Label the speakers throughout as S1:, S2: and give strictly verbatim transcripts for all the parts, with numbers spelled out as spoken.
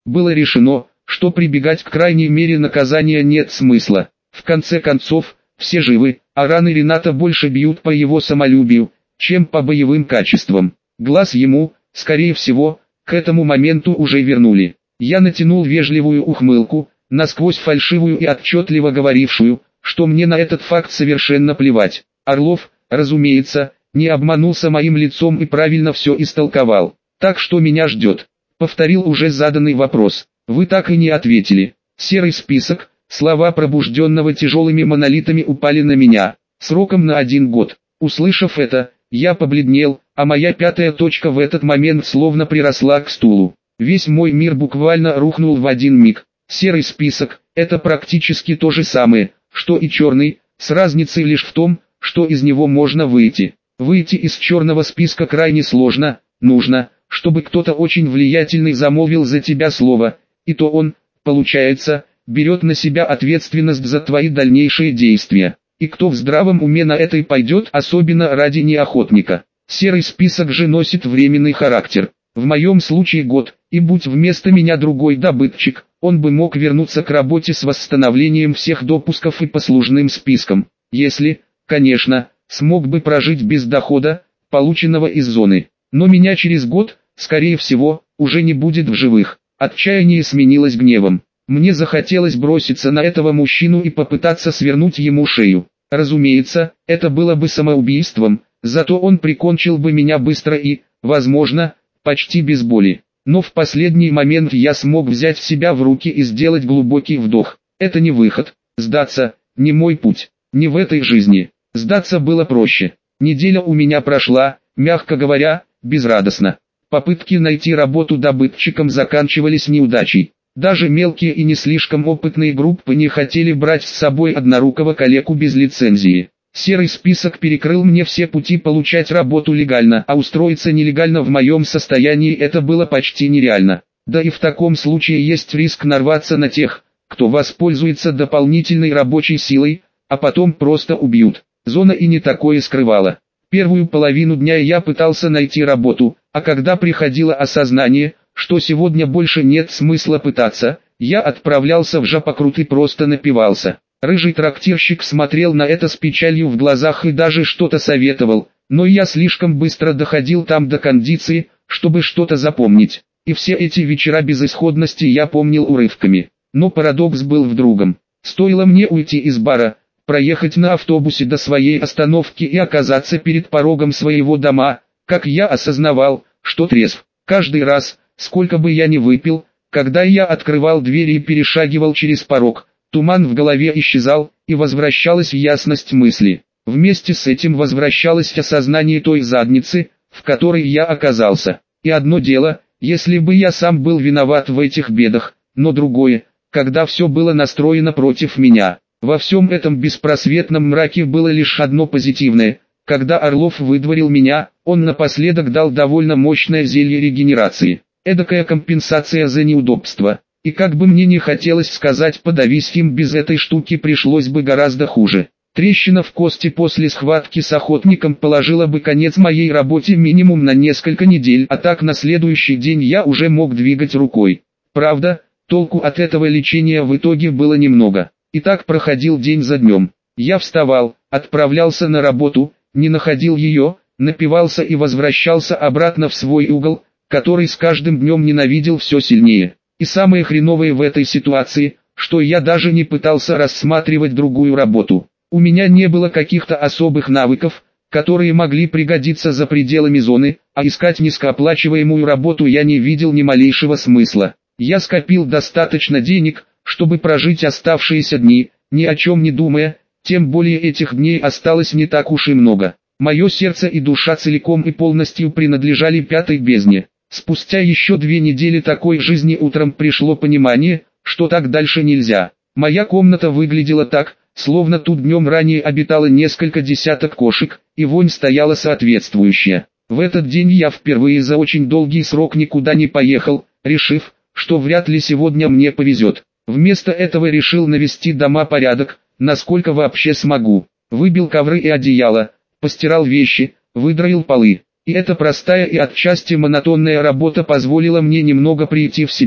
S1: было решено, что прибегать к крайней мере наказания нет смысла. В конце концов, все живы, а раны Рената больше бьют по его самолюбию, чем по боевым качествам. Глаз ему, скорее всего, к этому моменту уже вернули. Я натянул вежливую ухмылку, насквозь фальшивую и отчетливо говорившую, что мне на этот факт совершенно плевать. Орлов, разумеется, не обманулся моим лицом и правильно все истолковал. «Так что меня ждет?» Повторил уже заданный вопрос. «Вы так и не ответили». Серый список, слова пробужденного тяжелыми монолитами упали на меня. Сроком на один год. Услышав это, я побледнел, а моя пятая точка в этот момент словно приросла к стулу. Весь мой мир буквально рухнул в один миг. Серый список – это практически то же самое, что и черный, с разницей лишь в том, что из него можно выйти. Выйти из черного списка крайне сложно, нужно, чтобы кто-то очень влиятельный замолвил за тебя слово, и то он, получается, берет на себя ответственность за твои дальнейшие действия. И кто в здравом уме на это и пойдет, особенно ради неохотника. Серый список же носит временный характер. В моем случае год, и будь вместо меня другой добытчик, он бы мог вернуться к работе с восстановлением всех допусков и послужным списком. Если, конечно, смог бы прожить без дохода, полученного из зоны. Но меня через год, скорее всего, уже не будет в живых. Отчаяние сменилось гневом. Мне захотелось броситься на этого мужчину и попытаться свернуть ему шею. Разумеется, это было бы самоубийством, зато он прикончил бы меня быстро и, возможно, почти без боли. Но в последний момент я смог взять себя в руки и сделать глубокий вдох. Это не выход. Сдаться – не мой путь. Не в этой жизни. Сдаться было проще. Неделя у меня прошла, мягко говоря, безрадостно. Попытки найти работу добытчиком заканчивались неудачей. Даже мелкие и не слишком опытные группы не хотели брать с собой однорукого калеку без лицензии. Серый список перекрыл мне все пути получать работу легально, а устроиться нелегально в моем состоянии это было почти нереально. Да и в таком случае есть риск нарваться на тех, кто воспользуется дополнительной рабочей силой, а потом просто убьют. Зона и не такое скрывала. Первую половину дня я пытался найти работу, а когда приходило осознание, что сегодня больше нет смысла пытаться, я отправлялся в жопокрут и просто напивался. Рыжий трактирщик смотрел на это с печалью в глазах и даже что-то советовал, но я слишком быстро доходил там до кондиции, чтобы что-то запомнить. И все эти вечера безысходности я помнил урывками. Но парадокс был в другом. Стоило мне уйти из бара, проехать на автобусе до своей остановки и оказаться перед порогом своего дома, как я осознавал, что трезв. Каждый раз, сколько бы я ни выпил, когда я открывал двери и перешагивал через порог, туман в голове исчезал, и возвращалась ясность мысли. Вместе с этим возвращалось осознание той задницы, в которой я оказался. И одно дело, если бы я сам был виноват в этих бедах, но другое, когда все было настроено против меня. Во всем этом беспросветном мраке было лишь одно позитивное. Когда Орлов выдворил меня, он напоследок дал довольно мощное зелье регенерации. Эдакая компенсация за неудобство. И как бы мне не хотелось сказать подавись им, без этой штуки пришлось бы гораздо хуже. Трещина в кости после схватки с охотником положила бы конец моей работе минимум на несколько недель, а так на следующий день я уже мог двигать рукой. Правда, толку от этого лечения в итоге было немного. И так проходил день за днем. Я вставал, отправлялся на работу, не находил ее, напивался и возвращался обратно в свой угол, который с каждым днем ненавидел все сильнее. И самое хреновое в этой ситуации, что я даже не пытался рассматривать другую работу. У меня не было каких-то особых навыков, которые могли пригодиться за пределами зоны, а искать низкооплачиваемую работу я не видел ни малейшего смысла. Я скопил достаточно денег, чтобы прожить оставшиеся дни, ни о чем не думая, тем более этих дней осталось не так уж и много. Мое сердце и душа целиком и полностью принадлежали пятой бездне. Спустя еще две недели такой жизни утром пришло понимание, что так дальше нельзя. Моя комната выглядела так, словно тут днем ранее обитало несколько десяток кошек, и вонь стояла соответствующая. В этот день я впервые за очень долгий срок никуда не поехал, решив, что вряд ли сегодня мне повезет. Вместо этого решил навести дома порядок, насколько вообще смогу. Выбил ковры и одеяло, постирал вещи, выдроил полы. И эта простая и отчасти монотонная работа позволила мне немного прийти в себя,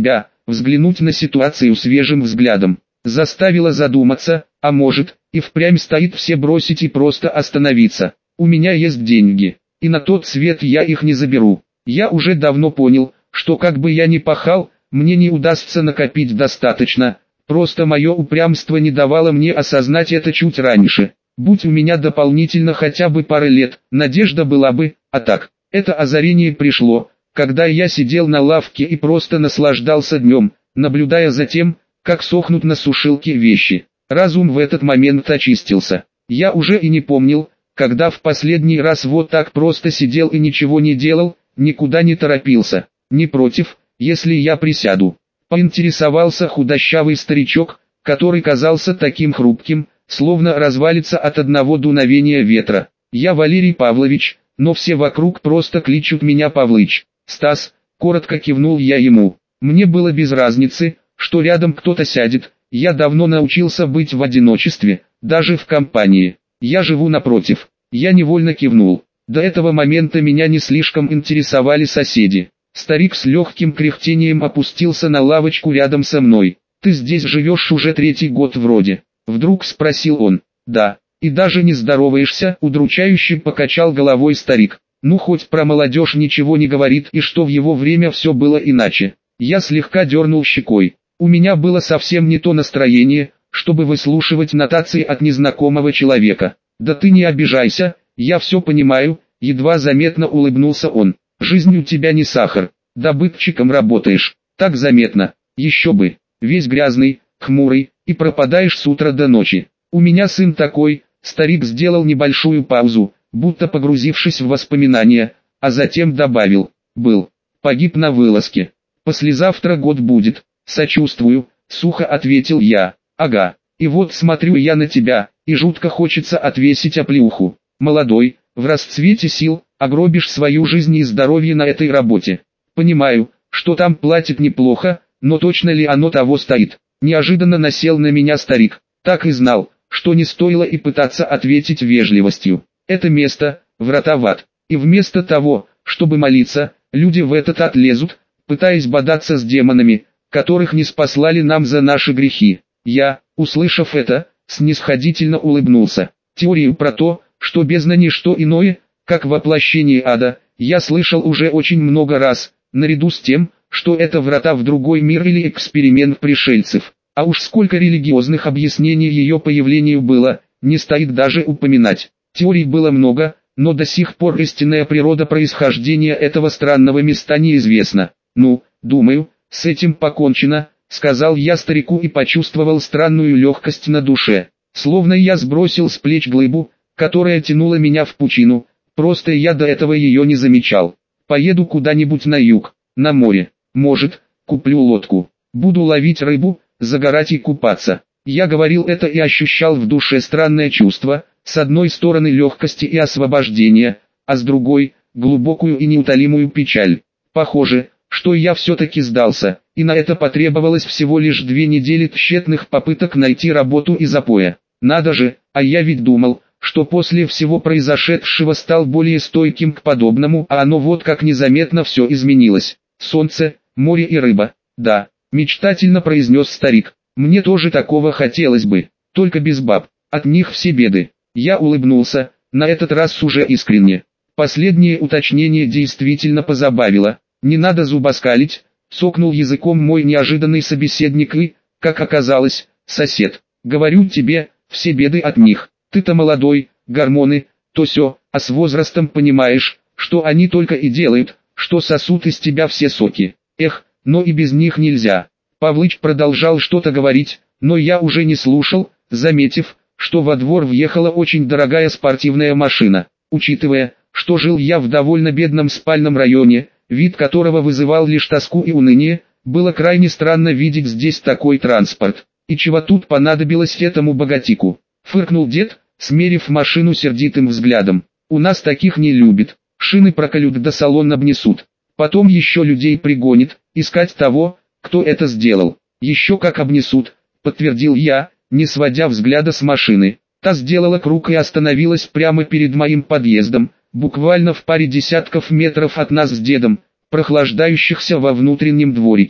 S1: взглянуть на ситуацию свежим взглядом. Заставило задуматься, а может, и впрямь стоит все бросить и просто остановиться. У меня есть деньги, и на тот свет я их не заберу. Я уже давно понял, что как бы я ни пахал, мне не удастся накопить достаточно, просто мое упрямство не давало мне осознать это чуть раньше. Будь у меня дополнительно хотя бы пары лет, надежда была бы, а так, это озарение пришло, когда я сидел на лавке и просто наслаждался днем, наблюдая за тем, как сохнут на сушилке вещи. Разум в этот момент очистился. Я уже и не помнил, когда в последний раз вот так просто сидел и ничего не делал, никуда не торопился. Не против, если я присяду? Поинтересовался худощавый старичок, который казался таким хрупким, словно развалится от одного дуновения ветра. Я Валерий Павлович, но все вокруг просто кличут меня Павлыч. Стас, коротко кивнул я ему. Мне было без разницы, что рядом кто-то сядет, я давно научился быть в одиночестве, даже в компании. Я живу напротив. Я невольно кивнул. До этого момента меня не слишком интересовали соседи. Старик с легким кряхтением опустился на лавочку рядом со мной. «Ты здесь живешь уже третий год вроде?» Вдруг спросил он. «Да, и даже не здороваешься», удручающе покачал головой старик. Ну хоть про молодежь ничего не говорит, и что в его время все было иначе. Я слегка дернул щекой. У меня было совсем не то настроение, чтобы выслушивать нотации от незнакомого человека. «Да ты не обижайся, я все понимаю», едва заметно улыбнулся он. «Жизнь у тебя не сахар, добытчиком работаешь, так заметно, еще бы, весь грязный, хмурый, и пропадаешь с утра до ночи. У меня сын такой». Старик сделал небольшую паузу, будто погрузившись в воспоминания, а затем добавил: «Был, погиб на вылазке. Послезавтра год будет». «Сочувствую», — сухо ответил я. «Ага, и вот смотрю я на тебя, и жутко хочется отвесить оплеуху. Молодой, в расцвете сил, огробишь свою жизнь и здоровье на этой работе. Понимаю, что там платят неплохо, но точно ли оно того стоит?» Неожиданно насел на меня старик. Так и знал, что не стоило и пытаться ответить вежливостью. Это место, врата в ад. И вместо того, чтобы молиться, люди в этот ад лезут, пытаясь бодаться с демонами, которых не спаслали нам за наши грехи. Я, услышав это, снисходительно улыбнулся. Теорию про то, что бездна не что иное, как воплощение ада, я слышал уже очень много раз, наряду с тем, что это врата в другой мир или эксперимент пришельцев. А уж сколько религиозных объяснений ее появлению было, не стоит даже упоминать. Теорий было много, но до сих пор истинная природа происхождения этого странного места неизвестна. «Ну, думаю, с этим покончено», — сказал я старику и почувствовал странную легкость на душе. Словно я сбросил с плеч глыбу, которая тянула меня в пучину, просто я до этого ее не замечал. «Поеду куда-нибудь на юг, на море, может, куплю лодку, буду ловить рыбу, загорать и купаться». Я говорил это и ощущал в душе странное чувство, с одной стороны легкости и освобождения, а с другой – глубокую и неутолимую печаль. Похоже, что я все-таки сдался, и на это потребовалось всего лишь две недели тщетных попыток найти работу и запоя. Надо же, а я ведь думал, что после всего произошедшего стал более стойким к подобному, а оно вот как незаметно все изменилось. Солнце, море и рыба, да, мечтательно произнес старик. Мне тоже такого хотелось бы, только без баб, от них все беды. Я улыбнулся, на этот раз уже искренне. Последнее уточнение действительно позабавило. Не надо зубоскалить, цокнул языком мой неожиданный собеседник и, как оказалось, сосед. Говорю тебе, все беды от них. Ты-то молодой, гормоны, то сё, а с возрастом понимаешь, что они только и делают, что сосут из тебя все соки. Эх, но и без них нельзя. Павлыч продолжал что-то говорить, но я уже не слушал, заметив, что во двор въехала очень дорогая спортивная машина. Учитывая, что жил я в довольно бедном спальном районе, вид которого вызывал лишь тоску и уныние, было крайне странно видеть здесь такой транспорт. И чего тут понадобилось этому богатику? Фыркнул дед, смерив машину сердитым взглядом. У нас таких не любят, шины проколют да салон обнесут. Потом еще людей пригонит, искать того, кто это сделал. Еще как обнесут, подтвердил я, не сводя взгляда с машины. Та сделала круг и остановилась прямо перед моим подъездом, буквально в паре десятков метров от нас с дедом, прохлаждающихся во внутреннем дворике.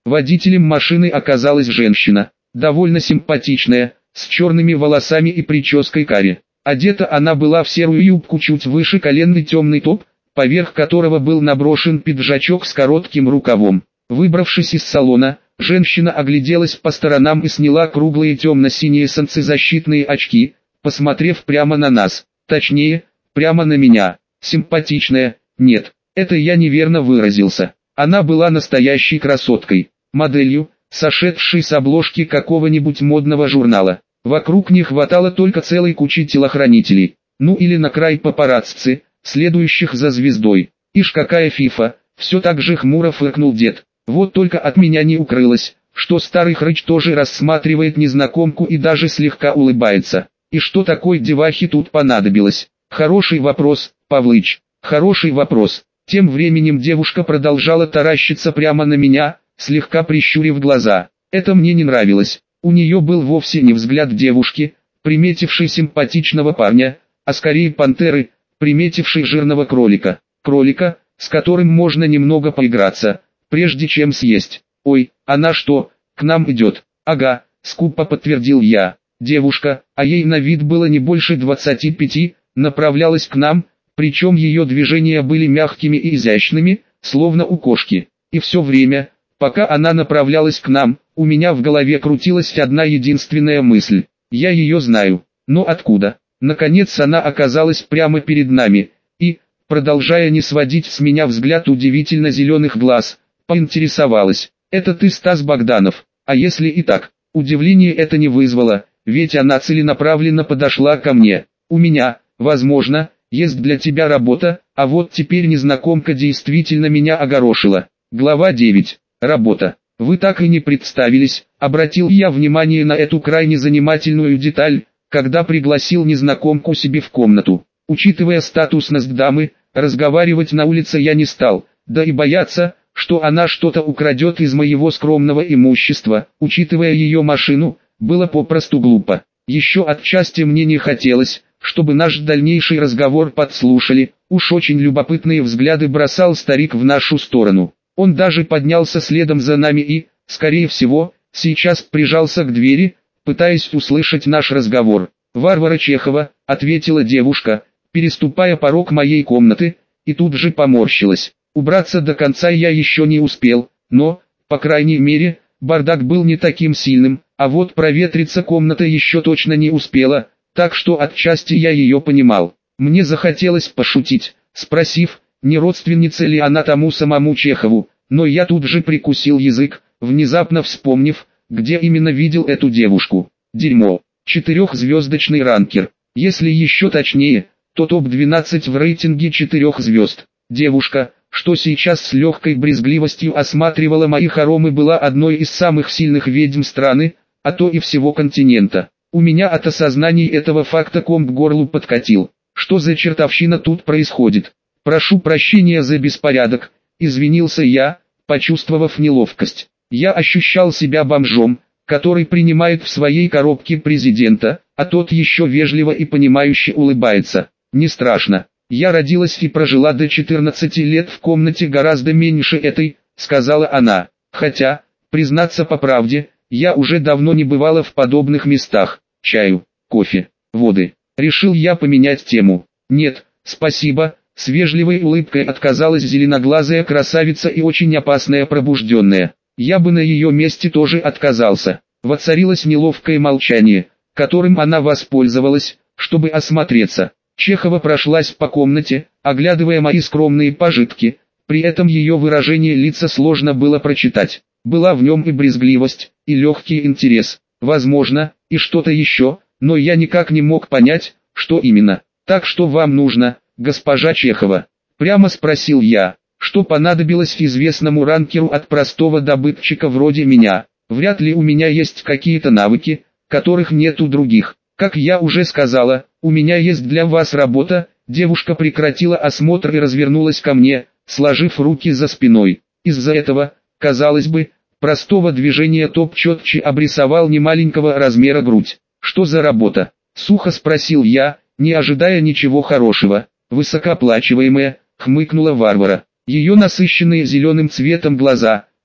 S1: Водителем машины оказалась женщина, довольно симпатичная, с черными волосами и прической каре. Одета она была в серую юбку чуть выше колен и темный топ, поверх которого был наброшен пиджачок с коротким рукавом. Выбравшись из салона, женщина огляделась по сторонам и сняла круглые темно-синие солнцезащитные очки, посмотрев прямо на нас, точнее, прямо на меня. Симпатичная, нет, это я неверно выразился. Она была настоящей красоткой, моделью, сошедшей с обложки какого-нибудь модного журнала. Вокруг не хватало только целой кучи телохранителей, ну или на край папарацци, следующих за звездой. Ишь какая фифа, все так же хмуро фыркнул дед. Вот только от меня не укрылось, что старый хрыч тоже рассматривает незнакомку и даже слегка улыбается. И что такой девахе тут понадобилось? Хороший вопрос, Павлыч, хороший вопрос. Тем временем девушка продолжала таращиться прямо на меня, слегка прищурив глаза. Это мне не нравилось. У нее был вовсе не взгляд девушки, приметившей симпатичного парня, а скорее пантеры, приметившей жирного кролика. Кролика, с которым можно немного поиграться, прежде чем съесть. Ой, она что, к нам идет? Ага, скупо подтвердил я. Девушка, а ей на вид было не больше двадцати пяти, направлялась к нам, причем ее движения были мягкими и изящными, словно у кошки. И все время, пока она направлялась к нам, у меня в голове крутилась одна единственная мысль. Я ее знаю. Но откуда? Наконец она оказалась прямо перед нами, и, продолжая не сводить с меня взгляд удивительно зеленых глаз, поинтересовалась: «Это ты, Стас Богданов?» А если и так, удивление это не вызвало, ведь она целенаправленно подошла ко мне. «У меня, возможно, есть для тебя работа, а вот теперь незнакомка действительно меня огорошила». Глава девять. Работа. Вы так и не представились, обратил я внимание на эту крайне занимательную деталь, когда пригласил незнакомку себе в комнату. Учитывая статусность дамы, разговаривать на улице я не стал, да и бояться, что она что-то украдет из моего скромного имущества, учитывая ее машину, было попросту глупо. Еще отчасти мне не хотелось, чтобы наш дальнейший разговор подслушали, уж очень любопытные взгляды бросал старик в нашу сторону. Он даже поднялся следом за нами и, скорее всего, сейчас прижался к двери, пытаясь услышать наш разговор. «Варвара Чехова», — ответила девушка, переступая порог моей комнаты, и тут же поморщилась. Убраться до конца я еще не успел, но, по крайней мере, бардак был не таким сильным, а вот проветриться комната еще точно не успела, так что отчасти я ее понимал. Мне захотелось пошутить, спросив, не родственница ли она тому самому Чехову, но я тут же прикусил язык, внезапно вспомнив, где именно видел эту девушку. Дерьмо. Четырехзвездочный ранкер. Если еще точнее, то топ двенадцать в рейтинге четырех звезд. Девушка, что сейчас с легкой брезгливостью осматривала мои хоромы, была одной из самых сильных ведьм страны, а то и всего континента. У меня от осознания этого факта ком к горлу подкатил. Что за чертовщина тут происходит? «Прошу прощения за беспорядок», — извинился я, почувствовав неловкость. Я ощущал себя бомжом, который принимает в своей коробке президента, а тот еще вежливо и понимающе улыбается. Не страшно. Я родилась и прожила до четырнадцати лет в комнате гораздо меньше этой, сказала она. Хотя, признаться по правде, я уже давно не бывала в подобных местах. Чаю, кофе, воды. Решил я поменять тему. Нет, спасибо. С вежливой улыбкой отказалась зеленоглазая красавица и очень опасная пробужденная. Я бы на ее месте тоже отказался. Воцарилось неловкое молчание, которым она воспользовалась, чтобы осмотреться. Чехова прошлась по комнате, оглядывая мои скромные пожитки, при этом ее выражение лица сложно было прочитать. Была в нем и брезгливость, и легкий интерес, возможно, и что-то еще, но я никак не мог понять, что именно. «Так что вам нужно, госпожа Чехова?» — прямо спросил я. «Что понадобилось известному ранкеру от простого добытчика вроде меня? Вряд ли у меня есть какие-то навыки, которых нет у других. Как я уже сказала, у меня есть для вас работа». Девушка прекратила осмотр и развернулась ко мне, сложив руки за спиной. Из-за этого, казалось бы, простого движения топ четче обрисовал немаленького размера грудь. «Что за работа?» — сухо спросил я, не ожидая ничего хорошего. «Высокооплачиваемая», — хмыкнула Варвара. Ее насыщенные зеленым цветом глаза,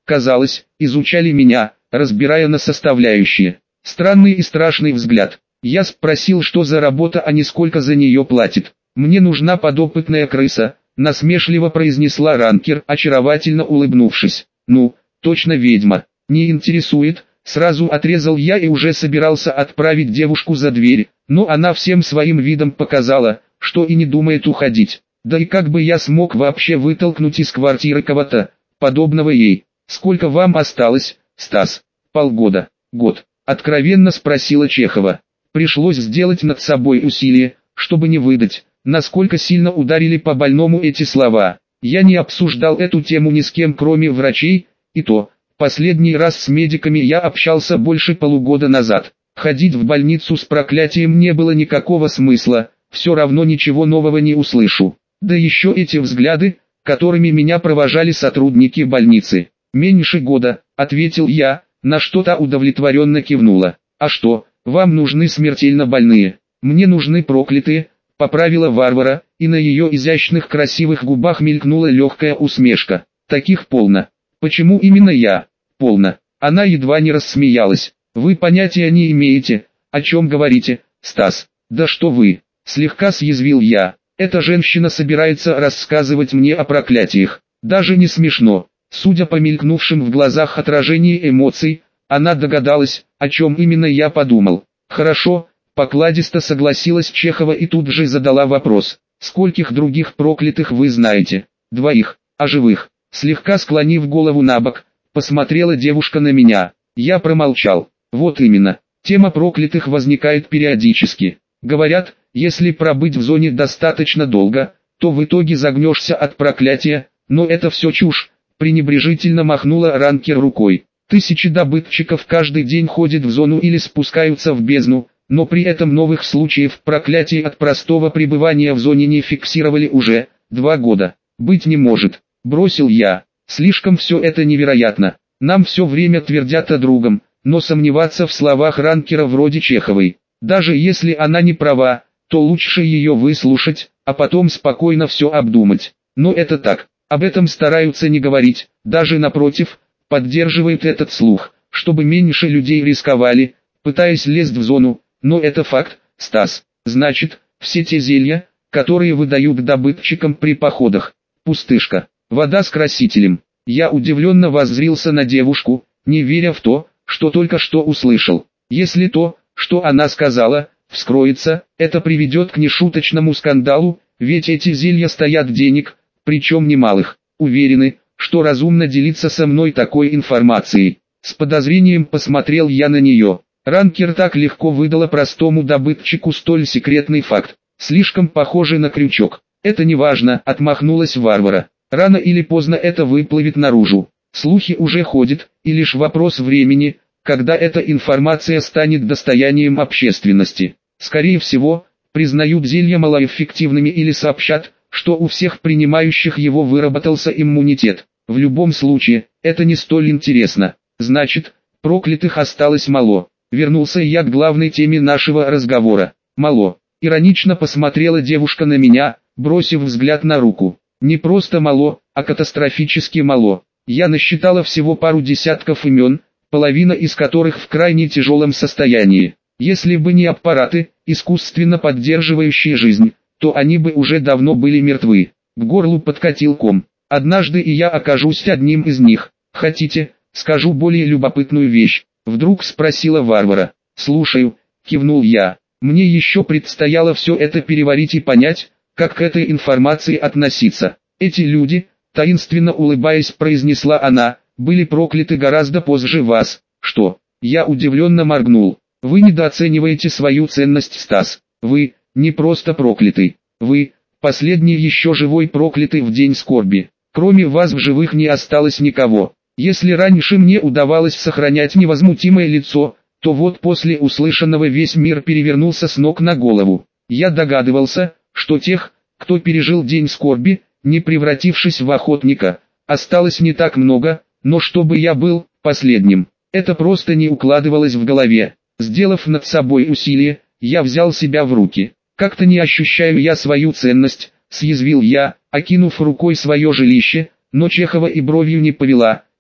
S1: казалось, изучали меня, разбирая на составляющие. Странный и страшный взгляд. Я спросил, что за работа, а не сколько за нее платит. «Мне нужна подопытная крыса», — насмешливо произнесла ранкер, очаровательно улыбнувшись. «Ну, точно ведьма. Не интересует», — сразу отрезал я и уже собирался отправить девушку за дверь, но она всем своим видом показала, что и не думает уходить. Да и как бы я смог вообще вытолкнуть из квартиры кого-то, подобного ей? «Сколько вам осталось, Стас?» «Полгода. Год?» — откровенно спросила Чехова. Пришлось сделать над собой усилие, чтобы не выдать, насколько сильно ударили по больному эти слова. Я не обсуждал эту тему ни с кем, кроме врачей, и то, последний раз с медиками я общался больше полугода назад. Ходить в больницу с проклятием не было никакого смысла, все равно ничего нового не услышу. Да еще эти взгляды, которыми меня провожали сотрудники больницы. «Меньше года», — ответил я, на что-то удовлетворенно кивнула. «А что, вам нужны смертельно больные?» «Мне нужны проклятые», — поправила Варвара, и на ее изящных красивых губах мелькнула легкая усмешка. «Таких полно». «Почему именно я?» «Полно». Она едва не рассмеялась. «Вы понятия не имеете, о чем говорите, Стас». «Да что вы!» — слегка съязвил я. «Эта женщина собирается рассказывать мне о проклятиях. Даже не смешно». Судя по мелькнувшим в глазах отражении эмоций, она догадалась, о чем именно я подумал. «Хорошо», — покладисто согласилась Чехова и тут же задала вопрос. «Скольких других проклятых вы знаете?» «Двоих. А живых?» Слегка склонив голову набок, посмотрела девушка на меня. Я промолчал. «Вот именно. Тема проклятых возникает периодически. Говорят, если пробыть в зоне достаточно долго, то в итоге загнешься от проклятия, но это все чушь», — пренебрежительно махнула ранкер рукой. «Тысячи добытчиков каждый день ходят в зону или спускаются в бездну, но при этом новых случаев проклятий от простого пребывания в зоне не фиксировали уже два года. Быть не может», — бросил я. «Слишком все это невероятно. Нам все время твердят о другом, но сомневаться в словах ранкера вроде Чеховой. Даже если она не права, то лучше ее выслушать, а потом спокойно все обдумать. Но это так, об этом стараются не говорить, даже напротив, поддерживают этот слух, чтобы меньше людей рисковали, пытаясь лезть в зону, но это факт, Стас. Значит, все те зелья, которые выдают добытчикам при походах, пустышка, вода с красителем». Я удивленно воззрился на девушку, не веря в то, что только что услышал. Если то, что она сказала, вскроется, это приведет к нешуточному скандалу, ведь эти зелья стоят денег, причем немалых. Уверены, что разумно делиться со мной такой информацией. С подозрением посмотрел я на нее. Ранкер так легко выдала простому добытчику столь секретный факт. Слишком похожий на крючок. «Это не важно», — отмахнулась Варвара. «Рано или поздно это выплывет наружу. Слухи уже ходят, и лишь вопрос времени, когда эта информация станет достоянием общественности. Скорее всего, признают зелья малоэффективными или сообщат, что у всех принимающих его выработался иммунитет. В любом случае, это не столь интересно. Значит, проклятых осталось мало». Вернулся я к главной теме нашего разговора. «Мало». Иронично посмотрела девушка на меня, бросив взгляд на руку. «Не просто мало, а катастрофически мало. Я насчитала всего пару десятков имен, половина из которых в крайне тяжелом состоянии. Если бы не аппараты, искусственно поддерживающие жизнь, то они бы уже давно были мертвы». К горлу подкатил ком. «Однажды и я окажусь одним из них. Хотите, скажу более любопытную вещь?» Вдруг спросила Варвара. «Слушаю», кивнул я. Мне еще предстояло все это переварить и понять, как к этой информации относиться. «Эти люди», таинственно улыбаясь, произнесла она, «были прокляты гораздо позже вас». «Что?» Я удивленно моргнул. «Вы недооцениваете свою ценность, Стас. Вы не просто проклятый. Вы последний еще живой проклятый в день скорби. Кроме вас в живых не осталось никого. Если раньше мне удавалось сохранять невозмутимое лицо, то вот после услышанного весь мир перевернулся с ног на голову. Я догадывался, что тех, кто пережил день скорби, не превратившись в охотника, осталось не так много, но чтобы я был последним, это просто не укладывалось в голове. Сделав над собой усилие, я взял себя в руки. «Как-то не ощущаю я свою ценность», — съязвил я, окинув рукой свое жилище, но Чехова и бровью не повела,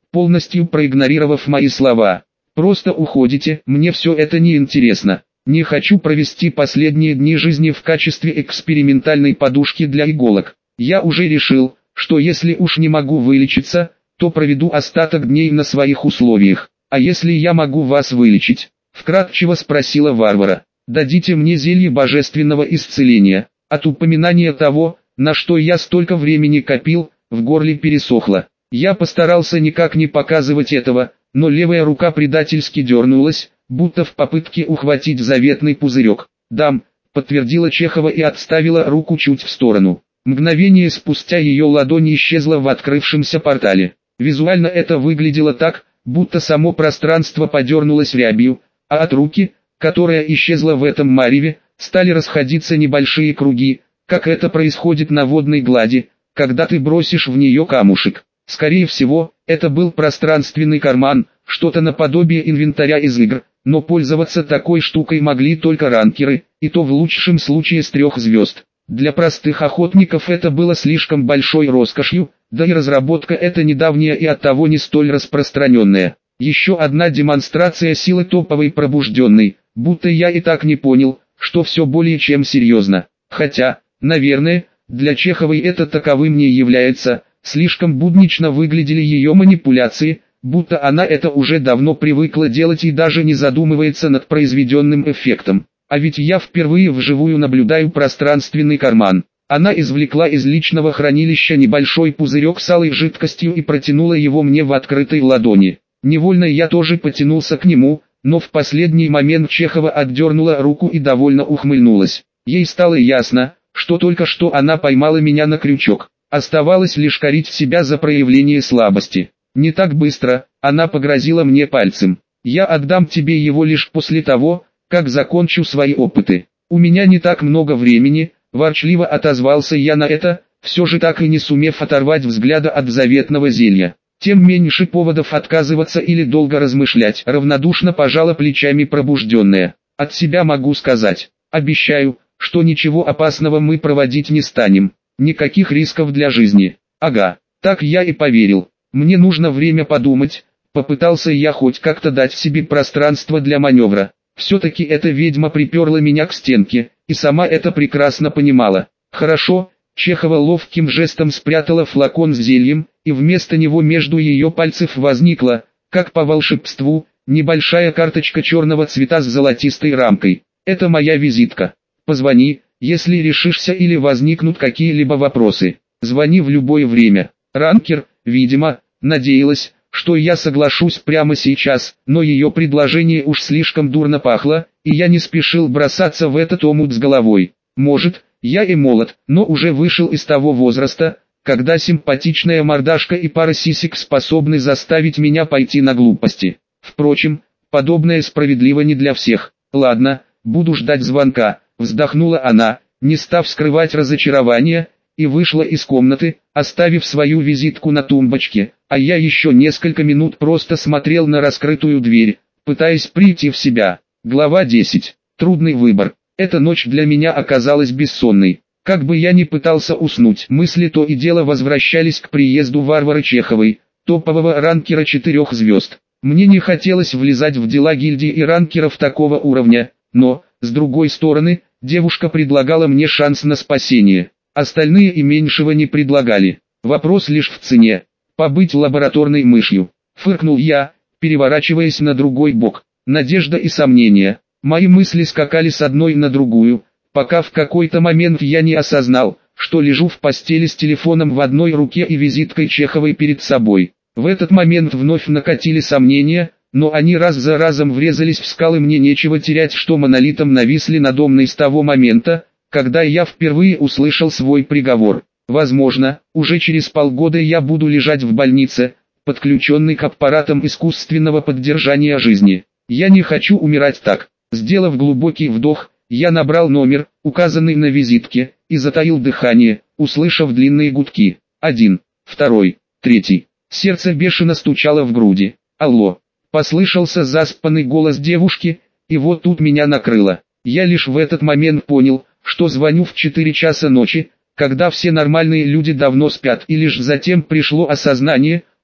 S1: полностью проигнорировав мои слова. «Просто уходите, мне все это не интересно. Не хочу провести последние дни жизни в качестве экспериментальной подушки для иголок. Я уже решил, что если уж не могу вылечиться, то проведу остаток дней на своих условиях. А если я могу вас вылечить?» — вкратчиво спросила Варвара. «Дадите мне зелье божественного исцеления». От упоминания того, на что я столько времени копил, в горле пересохло. Я постарался никак не показывать этого, но левая рука предательски дернулась, будто в попытке ухватить заветный пузырек. «Дам», — подтвердила Чехова и отставила руку чуть в сторону. Мгновение спустя ее ладонь исчезла в открывшемся портале. Визуально это выглядело так, будто само пространство подернулось рябью, а от руки, которая исчезла в этом мареве, стали расходиться небольшие круги, как это происходит на водной глади, когда ты бросишь в нее камушек. Скорее всего, это был пространственный карман, что-то наподобие инвентаря из игр, но пользоваться такой штукой могли только ранкеры, и то в лучшем случае с трех звезд. Для простых охотников это было слишком большой роскошью, да и разработка эта недавняя и оттого не столь распространенная. Еще одна демонстрация силы топовой пробужденной, будто я и так не понял, что все более чем серьезно. Хотя, наверное, для Чеховой это таковым не является, слишком буднично выглядели ее манипуляции, будто она это уже давно привыкла делать и даже не задумывается над произведенным эффектом. А ведь я впервые вживую наблюдаю пространственный карман. Она извлекла из личного хранилища небольшой пузырек с алой жидкостью и протянула его мне в открытой ладони. Невольно я тоже потянулся к нему, но в последний момент Чехова отдернула руку и довольно ухмыльнулась. Ей стало ясно, что только что она поймала меня на крючок. Оставалось лишь корить себя за проявление слабости. «Не так быстро», — она погрозила мне пальцем. «Я отдам тебе его лишь после того, как закончу свои опыты. У меня не так много времени», — ворчливо отозвался я на это, все же так и не сумев оторвать взгляда от заветного зелья. Тем меньше поводов отказываться или долго размышлять, равнодушно пожала плечами пробужденная. «От себя могу сказать. Обещаю, что ничего опасного мы проводить не станем. Никаких рисков для жизни». «Ага, так я и поверил. Мне нужно время подумать», — попытался я хоть как-то дать себе пространство для маневра. Все-таки эта ведьма приперла меня к стенке, и сама это прекрасно понимала. «Хорошо», — Чехова ловким жестом спрятала флакон с зельем, и вместо него между ее пальцев возникла, как по волшебству, небольшая карточка черного цвета с золотистой рамкой. «Это моя визитка. Позвони, если решишься или возникнут какие-либо вопросы. Звони в любое время». Ранкер, видимо, надеялась, что я соглашусь прямо сейчас, но ее предложение уж слишком дурно пахло, и я не спешил бросаться в этот омут с головой. Может, я и молод, но уже вышел из того возраста, когда симпатичная мордашка и пара сисек способны заставить меня пойти на глупости. Впрочем, подобное справедливо не для всех. «Ладно, буду ждать звонка», — вздохнула она, не став скрывать разочарование, и вышла из комнаты, оставив свою визитку на тумбочке, а я еще несколько минут просто смотрел на раскрытую дверь, пытаясь прийти в себя. Глава десять. Трудный выбор. Эта ночь для меня оказалась бессонной. Как бы я ни пытался уснуть, мысли то и дело возвращались к приезду Варвары Чеховой, топового ранкера четырех звезд. Мне не хотелось влезать в дела гильдии и ранкеров такого уровня, но, с другой стороны, девушка предлагала мне шанс на спасение. Остальные и меньшего не предлагали. Вопрос лишь в цене. Побыть лабораторной мышью. Фыркнул я, переворачиваясь на другой бок. Надежда и сомнения. Мои мысли скакали с одной на другую, пока в какой-то момент я не осознал, что лежу в постели с телефоном в одной руке и визиткой Чеховой перед собой. В этот момент вновь накатили сомнения, но они раз за разом врезались в скалы. Мне нечего терять, что монолитом нависли надо мной с того момента, когда я впервые услышал свой приговор. Возможно, уже через полгода я буду лежать в больнице, подключенный к аппаратам искусственного поддержания жизни. Я не хочу умирать так. Сделав глубокий вдох, я набрал номер, указанный на визитке, и затаил дыхание, услышав длинные гудки. Один, второй, третий. Сердце бешено стучало в груди. «Алло!» — послышался заспанный голос девушки, и вот тут меня накрыло. Я лишь в этот момент понял, что звоню в четыре часа ночи, когда все нормальные люди давно спят, и лишь затем пришло осознание,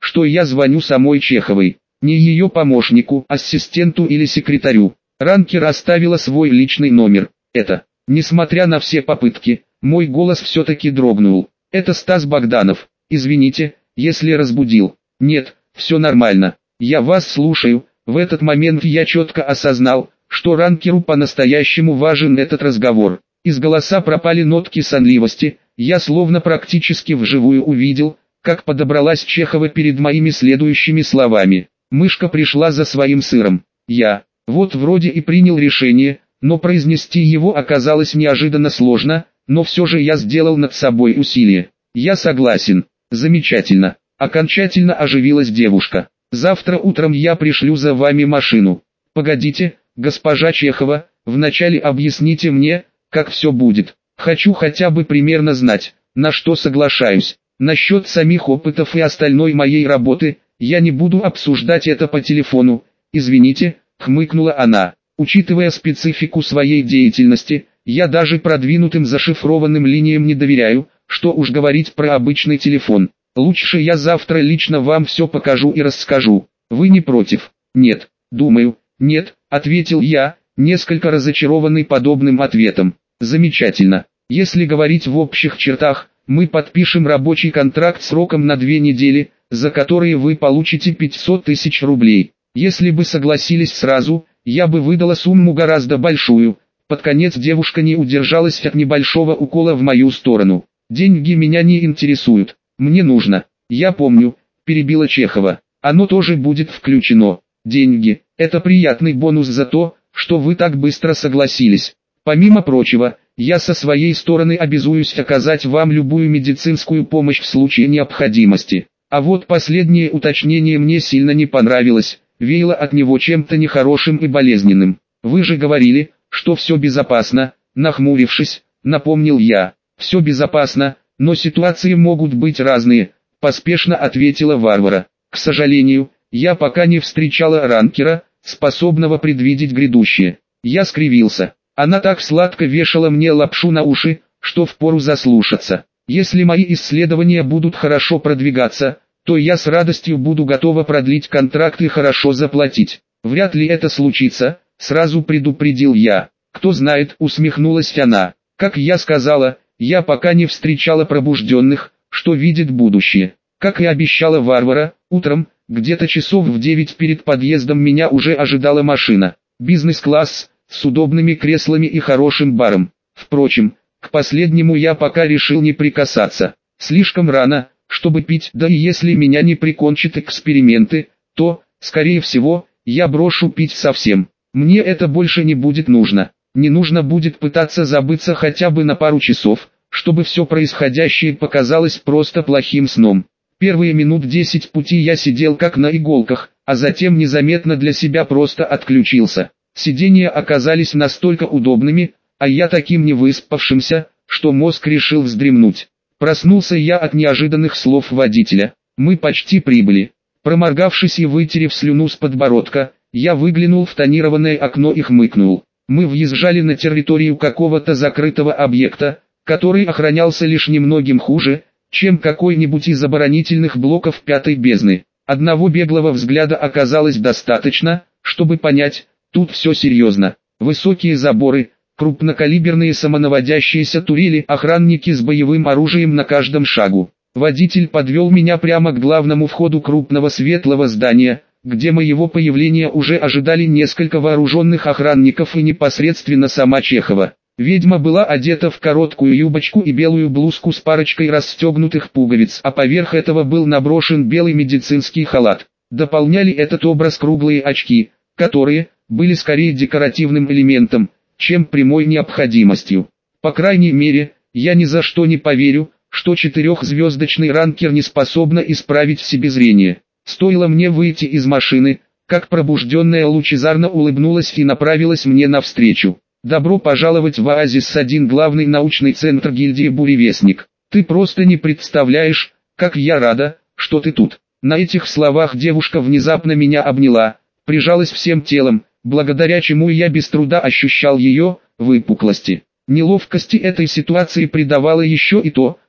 S1: что я звоню самой Чеховой, не ее помощнику, ассистенту или секретарю. Ранкер оставила свой личный номер. Это, несмотря на все попытки, мой голос все-таки дрогнул. Это Стас Богданов. Извините, если разбудил. Нет, все нормально. Я вас слушаю. В этот момент я четко осознал, что ранкеру по-настоящему важен этот разговор. Из голоса пропали нотки сонливости. Я словно практически вживую увидел, как подобралась Чехова перед моими следующими словами. Мышка пришла за своим сыром. Я, вот вроде и принял решение, но произнести его оказалось неожиданно сложно, но все же я сделал над собой усилие. Я согласен. Замечательно. Окончательно оживилась девушка. Завтра утром я пришлю за вами машину. Погодите, госпожа Чехова, вначале объясните мне, как все будет. Хочу хотя бы примерно знать, на что соглашаюсь. Насчет самих опытов и остальной моей работы, я не буду обсуждать это по телефону. Извините, хмыкнула она. Учитывая специфику своей деятельности, я даже продвинутым зашифрованным линиям не доверяю, что уж говорить про обычный телефон. Лучше я завтра лично вам все покажу и расскажу. Вы не против? Нет, думаю, нет, ответил я, несколько разочарованный подобным ответом. Замечательно. Если говорить в общих чертах, мы подпишем рабочий контракт сроком на две недели, за которые вы получите пятьсот тысяч рублей. Если бы согласились сразу, я бы выдала сумму гораздо большую. Под конец девушка не удержалась от небольшого укола в мою сторону. Деньги меня не интересуют. Мне нужно. Я помню, перебила Чехова. Оно тоже будет включено. Деньги – это приятный бонус за то, что вы так быстро согласились. Помимо прочего, я со своей стороны обязуюсь оказать вам любую медицинскую помощь в случае необходимости. А вот последнее уточнение мне сильно не понравилось, веяло от него чем-то нехорошим и болезненным. Вы же говорили, что все безопасно, нахмурившись, напомнил я. Все безопасно, но ситуации могут быть разные, поспешно ответила Варвара. К сожалению, я пока не встречала ранкера, способного предвидеть грядущее. Я скривился. Она так сладко вешала мне лапшу на уши, что впору заслушаться. Если мои исследования будут хорошо продвигаться, то я с радостью буду готова продлить контракт и хорошо заплатить. Вряд ли это случится, сразу предупредил я. Кто знает, усмехнулась она. Как я сказала, я пока не встречала пробужденных, что видит будущее. Как и обещала Варвара, утром, где-то часов в девять перед подъездом меня уже ожидала машина. Бизнес-класс, с удобными креслами и хорошим баром. Впрочем, к последнему я пока решил не прикасаться. Слишком рано, чтобы пить, да и если меня не прикончат эксперименты, то, скорее всего, я брошу пить совсем. Мне это больше не будет нужно. Не нужно будет пытаться забыться хотя бы на пару часов, чтобы все происходящее показалось просто плохим сном. Первые минут десять пути я сидел как на иголках, а затем незаметно для себя просто отключился. Сиденья оказались настолько удобными, а я таким невыспавшимся, что мозг решил вздремнуть. Проснулся я от неожиданных слов водителя. Мы почти прибыли. Проморгавшись и вытерев слюну с подбородка, я выглянул в тонированное окно и хмыкнул. Мы въезжали на территорию какого-то закрытого объекта, который охранялся лишь немногим хуже, чем какой-нибудь из оборонительных блоков пятой бездны. Одного беглого взгляда оказалось достаточно, чтобы понять, тут все серьезно. Высокие заборы, крупнокалиберные самонаводящиеся турели, охранники с боевым оружием на каждом шагу. Водитель подвел меня прямо к главному входу крупного светлого здания, где моего появления уже ожидали несколько вооруженных охранников и непосредственно сама Чехова. Ведьма была одета в короткую юбочку и белую блузку с парочкой расстегнутых пуговиц, а поверх этого был наброшен белый медицинский халат. Дополняли этот образ круглые очки, которые были скорее декоративным элементом, чем прямой необходимостью. По крайней мере, я ни за что не поверю, что четырехзвездочный ранкер не способна исправить в себе зрение. Стоило мне выйти из машины, как пробужденная лучезарно улыбнулась и направилась мне навстречу. «Добро пожаловать в Оазис один, главный научный центр гильдии Буревестник. Ты просто не представляешь, как я рада, что ты тут». На этих словах девушка внезапно меня обняла, прижалась всем телом, благодаря чему я без труда ощущал ее выпуклости. Неловкости этой ситуации придавало еще и то,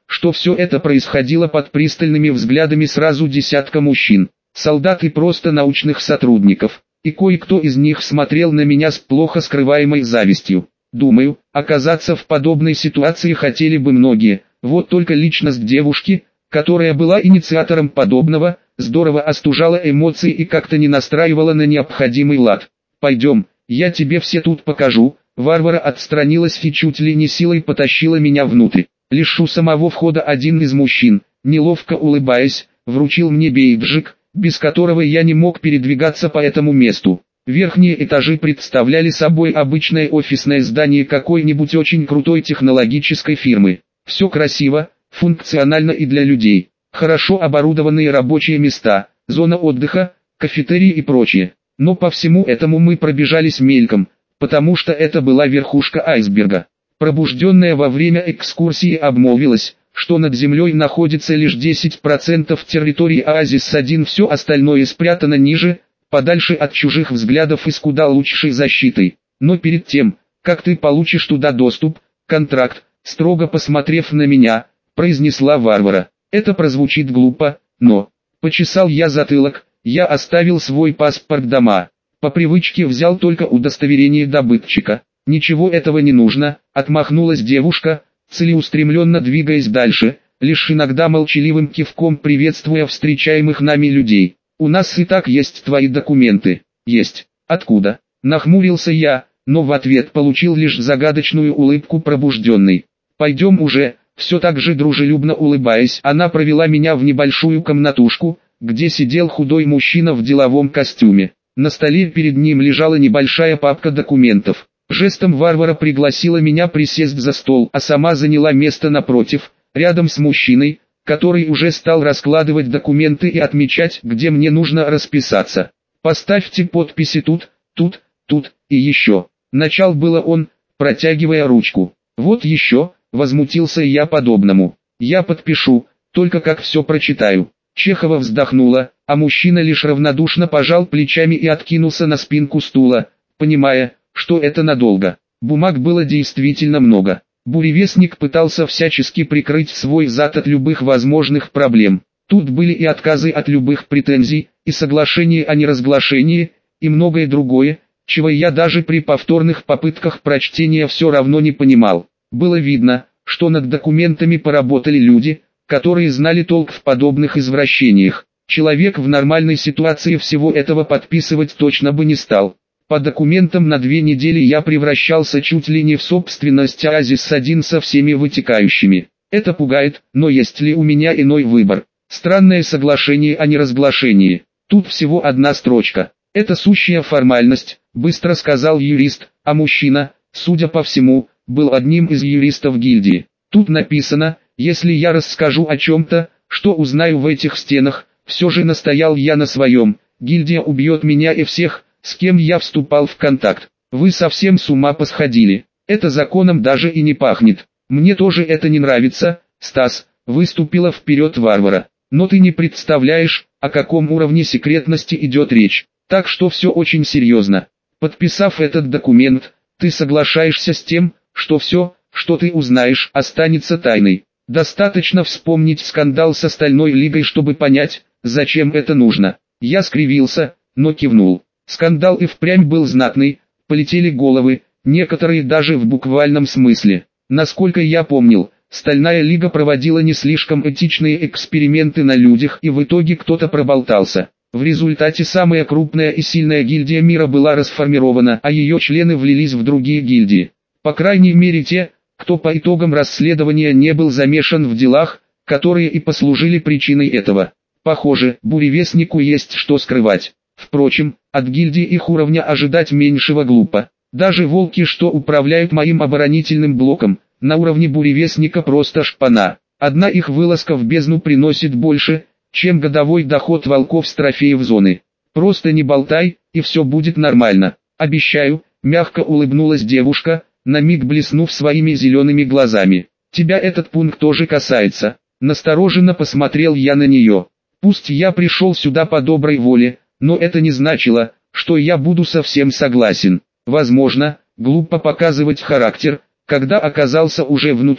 S1: что все это происходило под пристальными взглядами сразу десятка мужчин, солдат и просто научных сотрудников, и кое-кто из них смотрел на меня с плохо скрываемой завистью. Думаю, оказаться в подобной ситуации хотели бы многие, вот только личность девушки, которая была инициатором подобного, здорово остужала эмоции и как-то не настраивала на необходимый лад. «Пойдем, я тебе все тут покажу». Варвара отстранилась и чуть ли не силой потащила меня внутрь. Лишь у самого входа один из мужчин, неловко улыбаясь, вручил мне бейджик, без которого я не мог передвигаться по этому месту. Верхние этажи представляли собой обычное офисное здание какой-нибудь очень крутой технологической фирмы. Все красиво, функционально и для людей. Хорошо оборудованные рабочие места, зона отдыха, кафетерии и прочее. Но по всему этому мы пробежались мельком, потому что это была верхушка айсберга. Пробужденная во время экскурсии обмолвилась, что над землей находится лишь десять процентов территории Оазис один, все остальное спрятано ниже, подальше от чужих взглядов и с куда лучшей защитой. Но перед тем, как ты получишь туда доступ, контракт, строго посмотрев на меня, произнесла Варвара. Это прозвучит глупо, но... Почесал я затылок, я оставил свой паспорт дома. По привычке взял только удостоверение добытчика. Ничего этого не нужно, отмахнулась девушка, целеустремленно двигаясь дальше, лишь иногда молчаливым кивком приветствуя встречаемых нами людей. У нас и так есть твои документы. Есть. Откуда? Нахмурился я, но в ответ получил лишь загадочную улыбку пробужденной. Пойдем уже, все так же дружелюбно улыбаясь, она провела меня в небольшую комнатушку, где сидел худой мужчина в деловом костюме. На столе перед ним лежала небольшая папка документов. Жестом Варвара пригласила меня присесть за стол, а сама заняла место напротив, рядом с мужчиной, который уже стал раскладывать документы и отмечать, где мне нужно расписаться. «Поставьте подписи тут, тут, тут и еще». Начал было он, протягивая ручку. «Вот еще», возмутился я подобному. «Я подпишу, только как все прочитаю». Чехова вздохнула, а мужчина лишь равнодушно пожал плечами и откинулся на спинку стула, понимая, что это надолго. Бумаг было действительно много. Буревестник пытался всячески прикрыть свой зад от любых возможных проблем. Тут были и отказы от любых претензий, и соглашения о неразглашении, и многое другое, чего я даже при повторных попытках прочтения все равно не понимал. Было видно, что над документами поработали люди, которые знали толк в подобных извращениях. Человек в нормальной ситуации всего этого подписывать точно бы не стал. По документам на две недели я превращался чуть ли не в собственность Оазис один со всеми вытекающими. Это пугает, но есть ли у меня иной выбор? Странное соглашение о неразглашении. Тут всего одна строчка. Это сущая формальность, быстро сказал юрист, а мужчина, судя по всему, был одним из юристов гильдии. Тут написано, если я расскажу о чем-то, что узнаю в этих стенах, все же настоял я на своем, гильдия убьет меня и всех, с кем я вступал в контакт. Вы совсем с ума посходили. Это законом даже и не пахнет. Мне тоже это не нравится, Стас, выступила вперед Варвара. Но ты не представляешь, о каком уровне секретности идет речь. Так что все очень серьезно. Подписав этот документ, ты соглашаешься с тем, что все, что ты узнаешь, останется тайной. Достаточно вспомнить скандал с Стальной Лигой, чтобы понять, зачем это нужно. Я скривился, но кивнул. Скандал и впрямь был знатный, полетели головы, некоторые даже в буквальном смысле. Насколько я помнил, Стальная Лига проводила не слишком этичные эксперименты на людях, и в итоге кто-то проболтался. В результате самая крупная и сильная гильдия мира была расформирована, а ее члены влились в другие гильдии. По крайней мере те, кто по итогам расследования не был замешан в делах, которые и послужили причиной этого. Похоже, Буревестнику есть что скрывать. Впрочем, от гильдии их уровня ожидать меньшего глупо. Даже волки, что управляют моим оборонительным блоком, на уровне Буревестника просто шпана. Одна их вылазка в бездну приносит больше, чем годовой доход волков с трофеев зоны. Просто не болтай, и все будет нормально. Обещаю, мягко улыбнулась девушка, на миг блеснув своими зелеными глазами. Тебя этот пункт тоже касается. Настороженно посмотрел я на нее. Пусть я пришел сюда по доброй воле, но это не значило, что я буду совсем согласен. Возможно, глупо показывать характер, когда оказался уже внутри,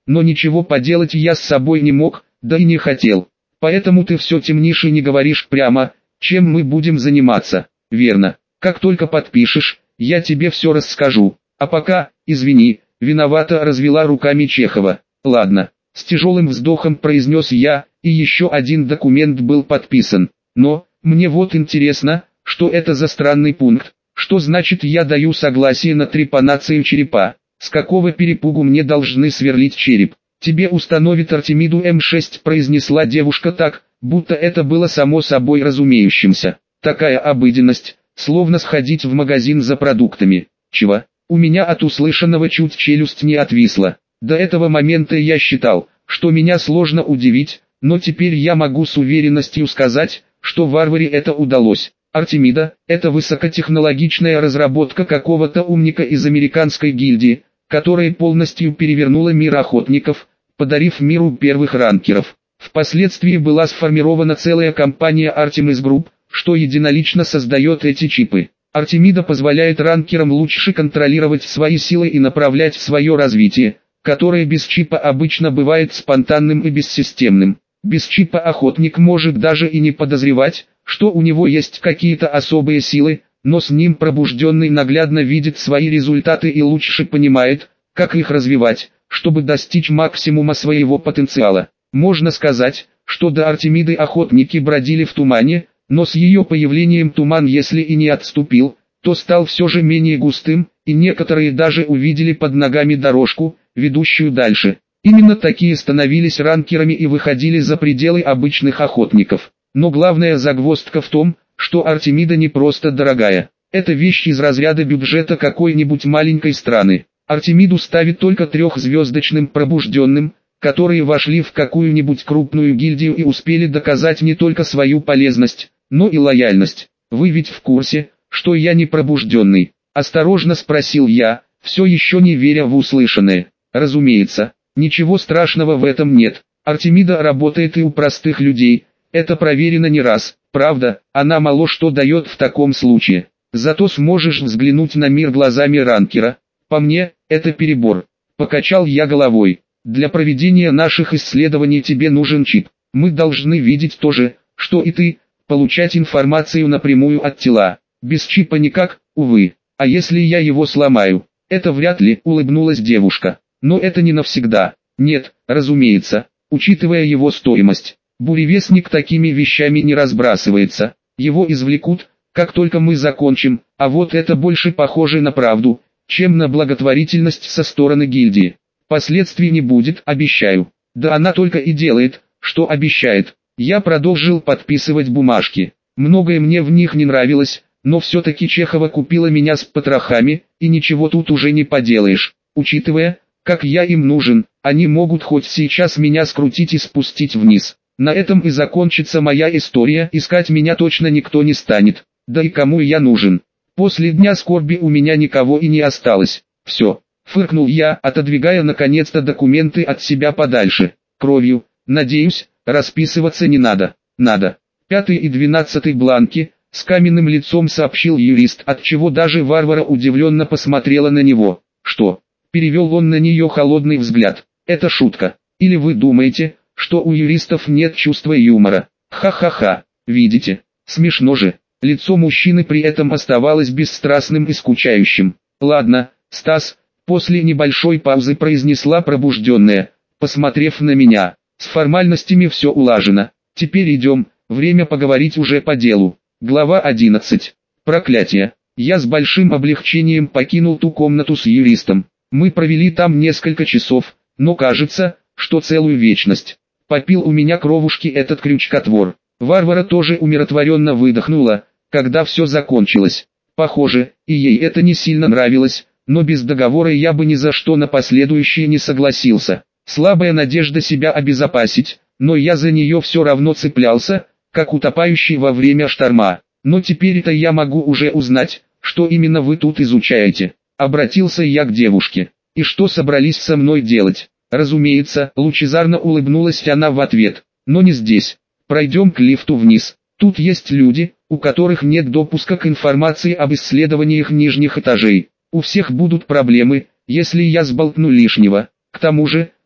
S1: но ничего поделать я с собой не мог, да и не хотел. Поэтому ты все темнишь и не говоришь прямо, чем мы будем заниматься. Верно. Как только подпишешь, я тебе все расскажу. А пока, извини, виновато развела руками Чехова. Ладно, с тяжелым вздохом произнес я, и еще один документ был подписан. Но, мне вот интересно, что это за странный пункт, что значит я даю согласие на трепанацию черепа. С какого перепугу мне должны сверлить череп? Тебе установит Артемиду эм шесть, произнесла девушка так, будто это было само собой разумеющимся. Такая обыденность, словно сходить в магазин за продуктами. Чего? У меня от услышанного чуть челюсть не отвисла. До этого момента я считал, что меня сложно удивить, но теперь я могу с уверенностью сказать, что Варваре это удалось. Артемида – это высокотехнологичная разработка какого-то умника из американской гильдии, которая полностью перевернула мир охотников, подарив миру первых ранкеров. Впоследствии была сформирована целая компания Artemis Group, что единолично создает эти чипы. Артемида позволяет ранкерам лучше контролировать свои силы и направлять свое развитие, которое без чипа обычно бывает спонтанным и бессистемным. Без чипа охотник может даже и не подозревать, что у него есть какие-то особые силы, но с ним пробужденный наглядно видит свои результаты и лучше понимает, как их развивать, чтобы достичь максимума своего потенциала. Можно сказать, что до Артемиды охотники бродили в тумане, но с ее появлением туман, если и не отступил, то стал все же менее густым, и некоторые даже увидели под ногами дорожку, ведущую дальше. Именно такие становились ранкерами и выходили за пределы обычных охотников. Но главная загвоздка в том, что Артемида не просто дорогая. Это вещь из разряда бюджета какой-нибудь маленькой страны. Артемиду ставит только трехзвездочным пробужденным, которые вошли в какую-нибудь крупную гильдию и успели доказать не только свою полезность, но и лояльность. Вы ведь в курсе, что я не пробужденный? Осторожно спросил я, все еще не веря в услышанное. Разумеется, ничего страшного в этом нет. Артемида работает и у простых людей. Это проверено не раз, правда, она мало что дает в таком случае. Зато сможешь взглянуть на мир глазами ранкера. По мне, это перебор. Покачал я головой. Для проведения наших исследований тебе нужен чип. Мы должны видеть то же, что и ты, получать информацию напрямую от тела. Без чипа никак, увы. А если я его сломаю? Это вряд ли, улыбнулась девушка. Но это не навсегда. Нет, разумеется, учитывая его стоимость. Буревестник такими вещами не разбрасывается. Его извлекут, как только мы закончим, а вот это больше похоже на правду, чем на благотворительность со стороны гильдии. Последствий не будет, обещаю. Да она только и делает, что обещает. Я продолжил подписывать бумажки. Многое мне в них не нравилось, но все-таки Чехова купила меня с потрохами, и ничего тут уже не поделаешь. Учитывая, как я им нужен, они могут хоть сейчас меня скрутить и спустить вниз. На этом и закончится моя история, искать меня точно никто не станет. Да и кому я нужен? После дня скорби у меня никого и не осталось. Все, фыркнул я, отодвигая наконец-то документы от себя подальше. Кровью, надеюсь, расписываться не надо. Надо. Пятый и двенадцатый бланки, с каменным лицом сообщил юрист, отчего даже Варвара удивленно посмотрела на него. Что? Перевел он на нее холодный взгляд. Это шутка. Или вы думаете, что у юристов нет чувства юмора? Ха-ха-ха. Видите? Смешно же. Лицо мужчины при этом оставалось бесстрастным и скучающим. Ладно, Стас, после небольшой паузы произнесла пробужденная, посмотрев на меня. С формальностями все улажено. Теперь идем, время поговорить уже по делу. Глава одиннадцать. Проклятие. Я с большим облегчением покинул ту комнату с юристом. Мы провели там несколько часов, но кажется, что целую вечность. Попил у меня кровушки этот крючкотвор. Варвара тоже умиротворенно выдохнула, когда все закончилось. Похоже, и ей это не сильно нравилось, но без договора я бы ни за что на последующее не согласился. Слабая надежда себя обезопасить, но я за нее все равно цеплялся, как утопающий во время шторма. Но теперь-то я могу уже узнать, что именно вы тут изучаете. Обратился я к девушке. И что собрались со мной делать? Разумеется, лучезарно улыбнулась она в ответ. Но не здесь. Пройдем к лифту вниз. Тут есть люди, у которых нет допуска к информации об исследованиях нижних этажей. У всех будут проблемы, если я сболтну лишнего. К тому же,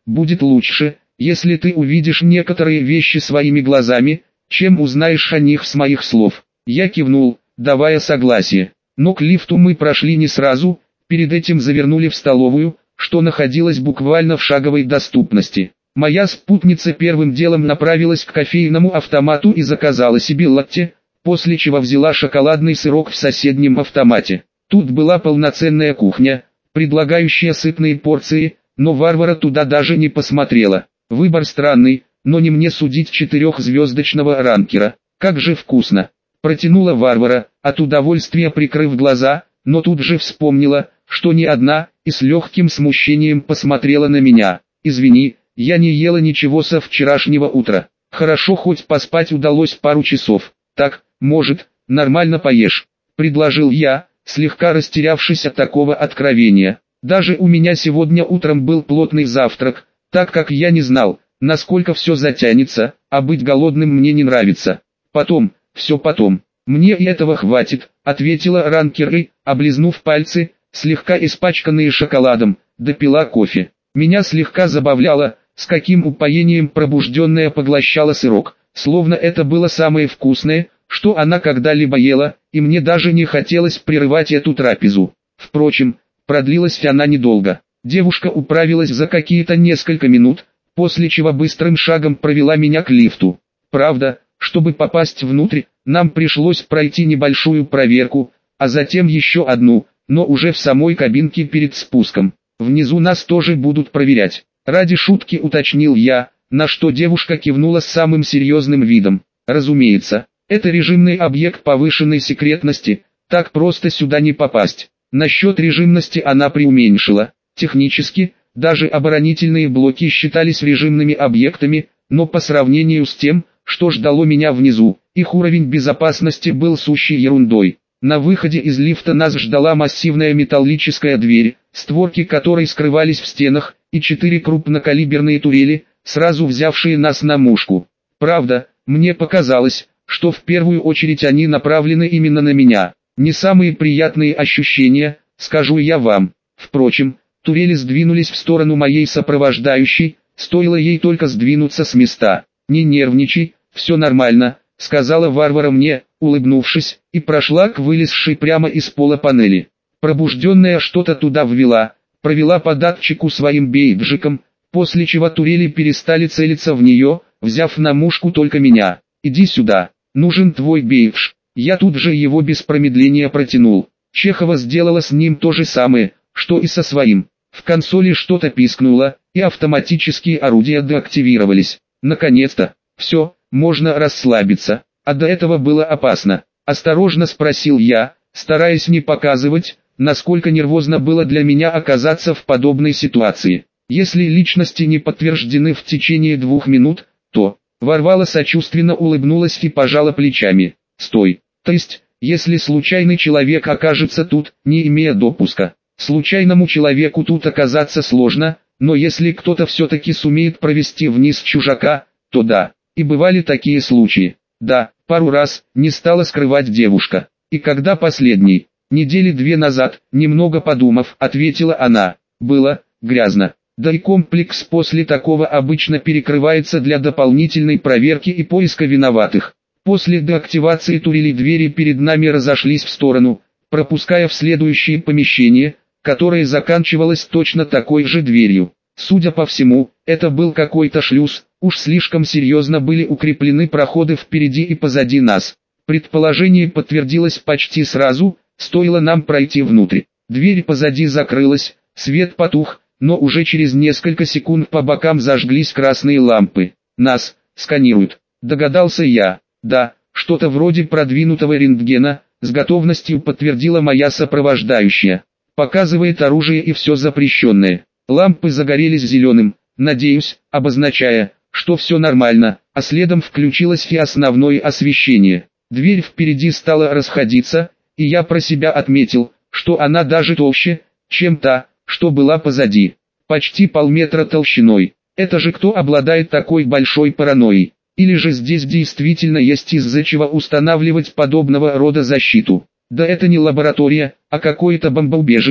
S1: будет лучше, если ты увидишь некоторые вещи своими глазами, чем узнаешь о них с моих слов. Я кивнул, давая согласие. Но к лифту мы прошли не сразу, перед этим завернули в столовую, что находилась буквально в шаговой доступности. Моя спутница первым делом направилась к кофейному автомату и заказала себе латте, после чего взяла шоколадный сырок в соседнем автомате. Тут была полноценная кухня, предлагающая сытные порции, но Варвара туда даже не посмотрела. Выбор странный, но не мне судить четырехзвездочного ранкера. Как же вкусно! Протянула Варвара, от удовольствия прикрыв глаза, но тут же вспомнила, что не одна, и с легким смущением посмотрела на меня. «Извини, я не ела ничего со вчерашнего утра. Хорошо хоть поспать удалось пару часов. Так, может, нормально поешь», — предложил я, слегка растерявшись от такого откровения. Даже у меня сегодня утром был плотный завтрак, так как я не знал, насколько все затянется, а быть голодным мне не нравится. «Потом, все потом. Мне и этого хватит», — ответила ранкер и, облизнув пальцы, слегка испачканные шоколадом, допила кофе. Меня слегка забавляло, с каким упоением пробужденная поглощала сырок, словно это было самое вкусное, что она когда-либо ела, и мне даже не хотелось прерывать эту трапезу. Впрочем, продлилась она недолго. Девушка управилась за какие-то несколько минут, после чего быстрым шагом провела меня к лифту. Правда, чтобы попасть внутрь, нам пришлось пройти небольшую проверку, а затем еще одну, но уже в самой кабинке перед спуском. Внизу нас тоже будут проверять. Ради шутки уточнил я, на что девушка кивнула с самым серьезным видом. Разумеется, это режимный объект повышенной секретности, так просто сюда не попасть. Насчет режимности она преуменьшила. Технически, даже оборонительные блоки считались режимными объектами, но по сравнению с тем, что ждало меня внизу, их уровень безопасности был сущей ерундой. На выходе из лифта нас ждала массивная металлическая дверь, створки которой скрывались в стенах, и четыре крупнокалиберные турели, сразу взявшие нас на мушку. Правда, мне показалось, что в первую очередь они направлены именно на меня. Не самые приятные ощущения, скажу я вам. Впрочем, турели сдвинулись в сторону моей сопровождающей, стоило ей только сдвинуться с места. «Не нервничай, все нормально», — сказала Варвара мне, улыбнувшись, и прошла к вылезшей прямо из пола панели. Пробужденная что-то туда ввела, провела по датчику своим бейджиком, после чего турели перестали целиться в нее, взяв на мушку только меня. «Иди сюда, нужен твой бейдж». Я тут же его без промедления протянул. Чехова сделала с ним то же самое, что и со своим. В консоли что-то пискнуло, и автоматические орудия деактивировались. Наконец-то, все, можно расслабиться, а до этого было опасно. Осторожно спросил я, стараясь не показывать, насколько нервозно было для меня оказаться в подобной ситуации. Если личности не подтверждены в течение двух минут, то... Варвара сочувственно улыбнулась и пожала плечами. «Стой, то есть, если случайный человек окажется тут, не имея допуска, случайному человеку тут оказаться сложно, но если кто-то все-таки сумеет провести вниз чужака, то да, и бывали такие случаи. Да, пару раз, не стала скрывать девушка. И когда последний, недели две назад, немного подумав, ответила она, было грязно. Да и комплекс после такого обычно перекрывается для дополнительной проверки и поиска виноватых. После деактивации турелей двери перед нами разошлись в сторону, пропуская в следующее помещение, которое заканчивалось точно такой же дверью. Судя по всему, это был какой-то шлюз, уж слишком серьезно были укреплены проходы впереди и позади нас. Предположение подтвердилось почти сразу, стоило нам пройти внутрь. Дверь позади закрылась, свет потух, но уже через несколько секунд по бокам зажглись красные лампы. «Нас сканируют», догадался я. «Да, что-то вроде продвинутого рентгена», с готовностью подтвердила моя сопровождающая. «Показывает оружие и все запрещенное». Лампы загорелись зеленым, надеюсь, обозначая, что все нормально, а следом включилось и основное освещение. Дверь впереди стала расходиться, и я про себя отметил, что она даже толще, чем та, что была позади. Почти полметра толщиной. Это же кто обладает такой большой паранойей? Или же здесь действительно есть из-за чего устанавливать подобного рода защиту? Да это не лаборатория, а какое-то бомбоубежище,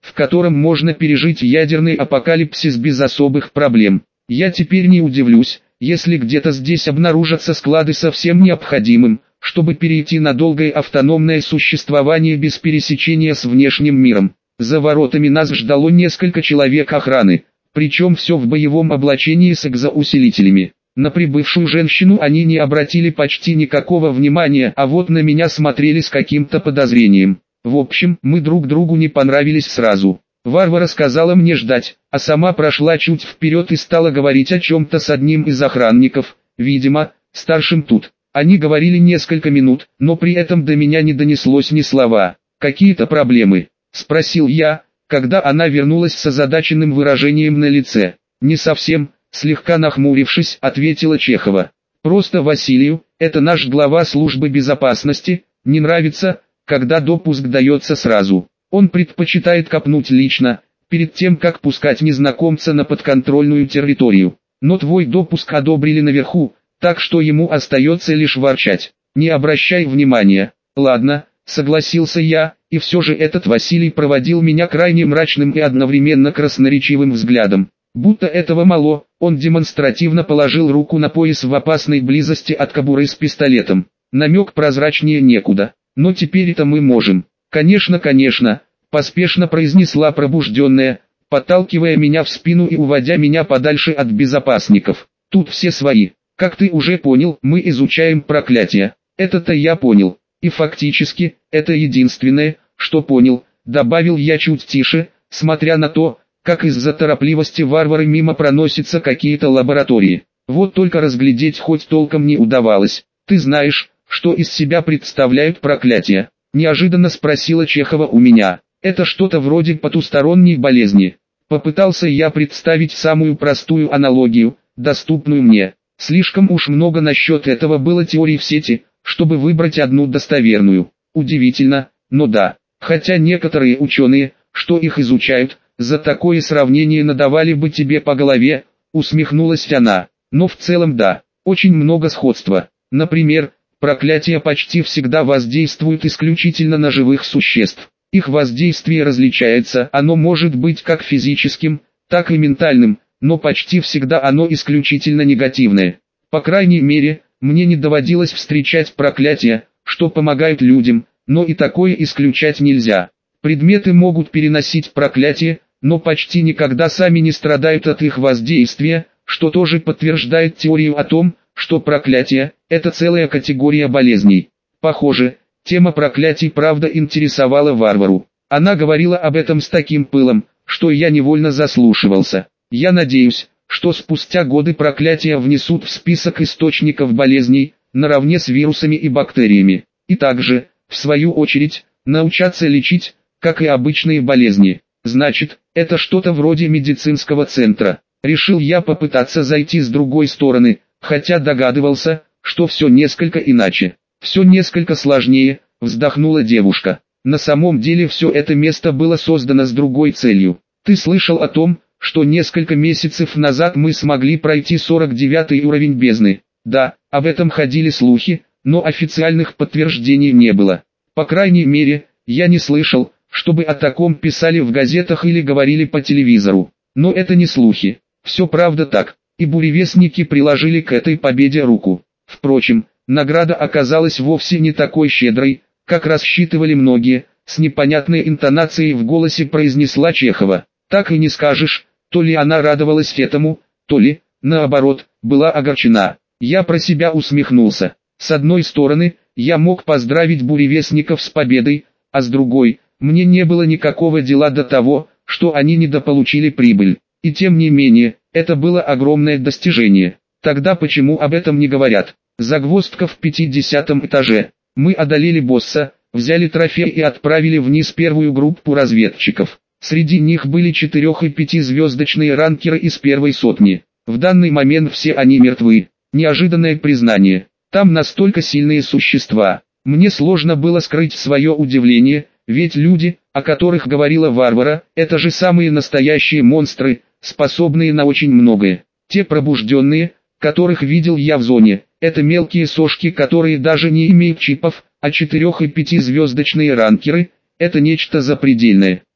S1: в котором можно пережить ядерный апокалипсис без особых проблем. Я теперь не удивлюсь, если где-то здесь обнаружатся склады со всем необходимым, чтобы перейти на долгое автономное существование без пересечения с внешним миром. За воротами нас ждало несколько человек охраны, причем все в боевом облачении с экзоусилителями. На прибывшую женщину они не обратили почти никакого внимания, а вот на меня смотрели с каким-то подозрением. В общем, мы друг другу не понравились сразу. Варвара сказала мне ждать, а сама прошла чуть вперед и стала говорить о чем-то с одним из охранников, видимо, старшим тут. Они говорили несколько минут, но при этом до меня не донеслось ни слова. «Какие-то проблемы?» – спросил я, когда она вернулась с озадаченным выражением на лице. «Не совсем», – слегка нахмурившись, ответила Чехова. «Просто Василию, это наш глава службы безопасности, не нравится, когда допуск дается сразу. Он предпочитает копнуть лично, перед тем как пускать незнакомца на подконтрольную территорию. Но твой допуск одобрили наверху, так что ему остается лишь ворчать. Не обращай внимания». «Ладно», согласился я, и все же этот Василий проводил меня крайне мрачным и одновременно красноречивым взглядом. Будто этого мало, он демонстративно положил руку на пояс в опасной близости от кобуры с пистолетом. Намек прозрачнее некуда. «Но теперь-то мы можем». «Конечно, конечно», поспешно произнесла пробужденная, подталкивая меня в спину и уводя меня подальше от безопасников. «Тут все свои. Как ты уже понял, мы изучаем проклятие». «Это-то я понял. И фактически, это единственное, что понял», добавил я чуть тише, смотря на то, как из-за торопливости варвары мимо проносятся какие-то лаборатории. Вот только разглядеть хоть толком не удавалось. «Ты знаешь, что из себя представляют проклятия?» Неожиданно спросила Чехова у меня. «Это что-то вроде потусторонней болезни». Попытался я представить самую простую аналогию, доступную мне. Слишком уж много насчет этого было теорий в сети, чтобы выбрать одну достоверную. Удивительно, но да. Хотя некоторые ученые, что их изучают, за такое сравнение надавали бы тебе по голове, усмехнулась она. Но в целом да, очень много сходства. Например, проклятия почти всегда воздействуют исключительно на живых существ. Их воздействие различается, оно может быть как физическим, так и ментальным, но почти всегда оно исключительно негативное. По крайней мере, мне не доводилось встречать проклятия, что помогают людям, но и такое исключать нельзя. Предметы могут переносить проклятие, но почти никогда сами не страдают от их воздействия, что тоже подтверждает теорию о том, что проклятие – это целая категория болезней. Похоже, тема проклятий правда интересовала Варвару. Она говорила об этом с таким пылом, что я невольно заслушивался. Я надеюсь, что спустя годы проклятия внесут в список источников болезней, наравне с вирусами и бактериями. И также, в свою очередь, научатся лечить, как и обычные болезни. Значит, это что-то вроде медицинского центра. Решил я попытаться зайти с другой стороны, хотя догадывался, что все несколько иначе. Все несколько сложнее, вздохнула девушка. На самом деле все это место было создано с другой целью. Ты слышал о том, что несколько месяцев назад мы смогли пройти сорок девятый уровень бездны? Да, об этом ходили слухи, но официальных подтверждений не было. По крайней мере, я не слышал, чтобы о таком писали в газетах или говорили по телевизору. Но это не слухи. Все правда так, и буревестники приложили к этой победе руку. Впрочем, награда оказалась вовсе не такой щедрой, как рассчитывали многие, с непонятной интонацией в голосе произнесла Чехова. Так и не скажешь, то ли она радовалась этому, то ли, наоборот, была огорчена. Я про себя усмехнулся. С одной стороны, я мог поздравить буревестников с победой, а с другой, мне не было никакого дела до того, что они недополучили прибыль. И тем не менее, это было огромное достижение. Тогда почему об этом не говорят? Загвоздка в пятидесятом этаже. Мы одолели босса, взяли трофей и отправили вниз первую группу разведчиков. Среди них были четырех- и пятизвездочные ранкеры из первой сотни. В данный момент все они мертвы. Неожиданное признание. Там настолько сильные существа. Мне сложно было скрыть свое удивление, ведь люди, о которых говорила Варвара, это же самые настоящие монстры, способные на очень многое. Те пробужденные, которых видел я в зоне, это мелкие сошки, которые даже не имеют чипов, а четырех- и пятизвездочные ранкеры – это нечто запредельное.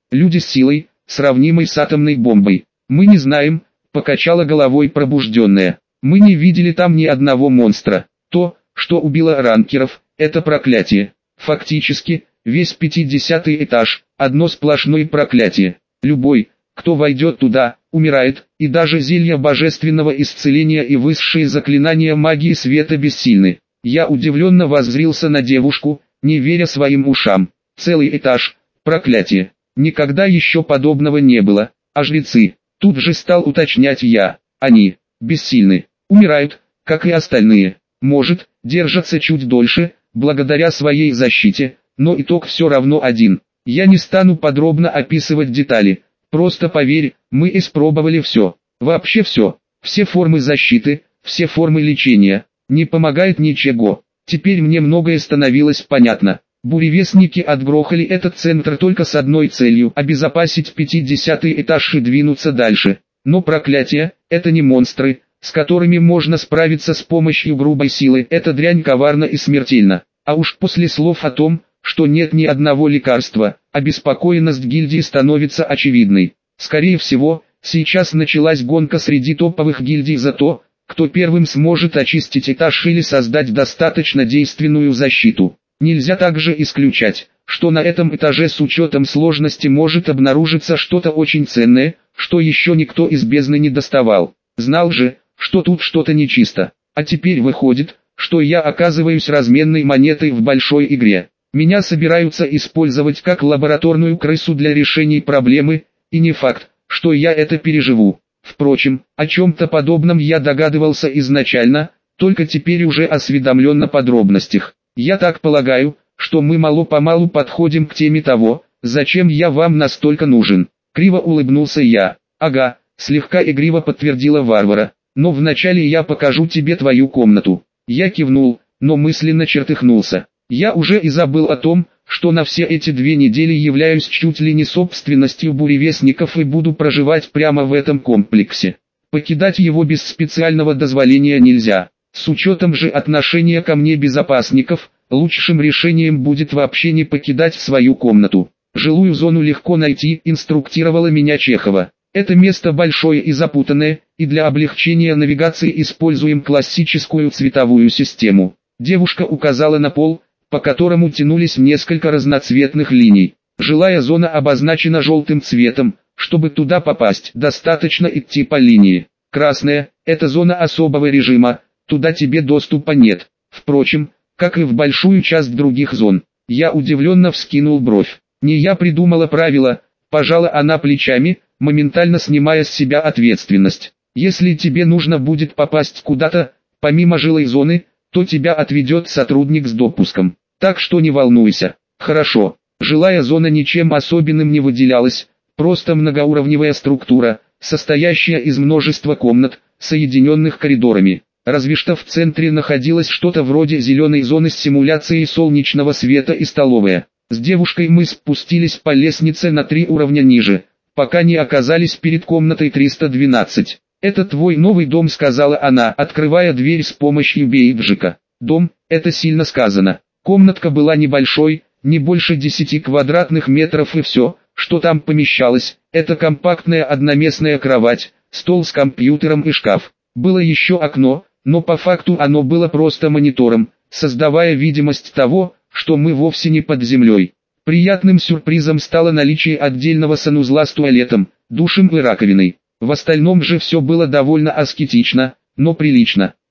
S1: Люди с силой, сравнимой с атомной бомбой. Мы не знаем, покачала головой пробужденная. Мы не видели там ни одного монстра. То, что убило ранкеров, это проклятие. Фактически, весь пятидесятый этаж, одно сплошное проклятие. Любой, кто войдет туда, умирает, и даже зелья божественного исцеления и высшие заклинания магии света бессильны. Я удивленно воззрился на девушку, не веря своим ушам. Целый этаж, проклятие. Никогда еще подобного не было. А жрецы, тут же стал уточнять я, они, бессильны, умирают, как и остальные. Может, держатся чуть дольше, благодаря своей защите, но итог все равно один. Я не стану подробно описывать детали, просто поверь, мы испробовали все, вообще все, все формы защиты, все формы лечения, не помогает ничего. Теперь мне многое становилось понятно. Буревестники отгрохали этот центр только с одной целью – обезопасить пятидесятый этаж и двинуться дальше. Но проклятие – это не монстры, с которыми можно справиться с помощью грубой силы, эта дрянь коварна и смертельна. А уж после слов о том, что нет ни одного лекарства, обеспокоенность гильдии становится очевидной. Скорее всего, сейчас началась гонка среди топовых гильдий за то, кто первым сможет очистить этаж или создать достаточно действенную защиту. Нельзя также исключать, что на этом этаже с учетом сложности может обнаружиться что-то очень ценное, что еще никто из бездны не доставал. Знал же, что тут что-то нечисто. А теперь выходит, что я оказываюсь разменной монетой в большой игре. Меня собираются использовать как лабораторную крысу для решения проблемы, и не факт, что я это переживу. Впрочем, о чем-то подобном я догадывался изначально, только теперь уже осведомлен о подробностях. Я так полагаю, что мы мало-помалу подходим к теме того, зачем я вам настолько нужен. Криво улыбнулся я. Ага, слегка игриво подтвердила Варвара. Но вначале я покажу тебе твою комнату. Я кивнул, но мысленно чертыхнулся. Я уже и забыл о том, что на все эти две недели являюсь чуть ли не собственностью буревестников и буду проживать прямо в этом комплексе. Покидать его без специального дозволения нельзя. С учетом же отношения ко мне безопасников, лучшим решением будет вообще не покидать свою комнату. Жилую зону легко найти, инструктировала меня Чехова. Это место большое и запутанное, и для облегчения навигации используем классическую цветовую систему. Девушка указала на пол, по которому тянулись несколько разноцветных линий. Жилая зона обозначена желтым цветом, чтобы туда попасть, достаточно идти по линии. Красная – это зона особого режима, туда тебе доступа нет. Впрочем, как и в большую часть других зон. Я удивленно вскинул бровь. Не я придумала правила, пожала она плечами, моментально снимая с себя ответственность. Если тебе нужно будет попасть куда-то, помимо жилой зоны, то тебя отведет сотрудник с допуском. Так что не волнуйся. Хорошо. Жилая зона ничем особенным не выделялась, просто многоуровневая структура, состоящая из множества комнат, соединенных коридорами. Разве что в центре находилось что-то вроде зеленой зоны с симуляцией солнечного света и столовая. С девушкой мы спустились по лестнице на три уровня ниже, пока не оказались перед комнатой триста двенадцать. «Это твой новый дом», — сказала она, открывая дверь с помощью бейджика. «Дом, это сильно сказано». Комнатка была небольшой, не больше десяти квадратных метров, и все, что там помещалось, это компактная одноместная кровать, стол с компьютером и шкаф. Было еще окно, но по факту оно было просто монитором, создавая видимость того, что мы вовсе не под землей. Приятным сюрпризом стало наличие отдельного санузла с туалетом, душем и раковиной. В остальном же все было довольно аскетично, но прилично.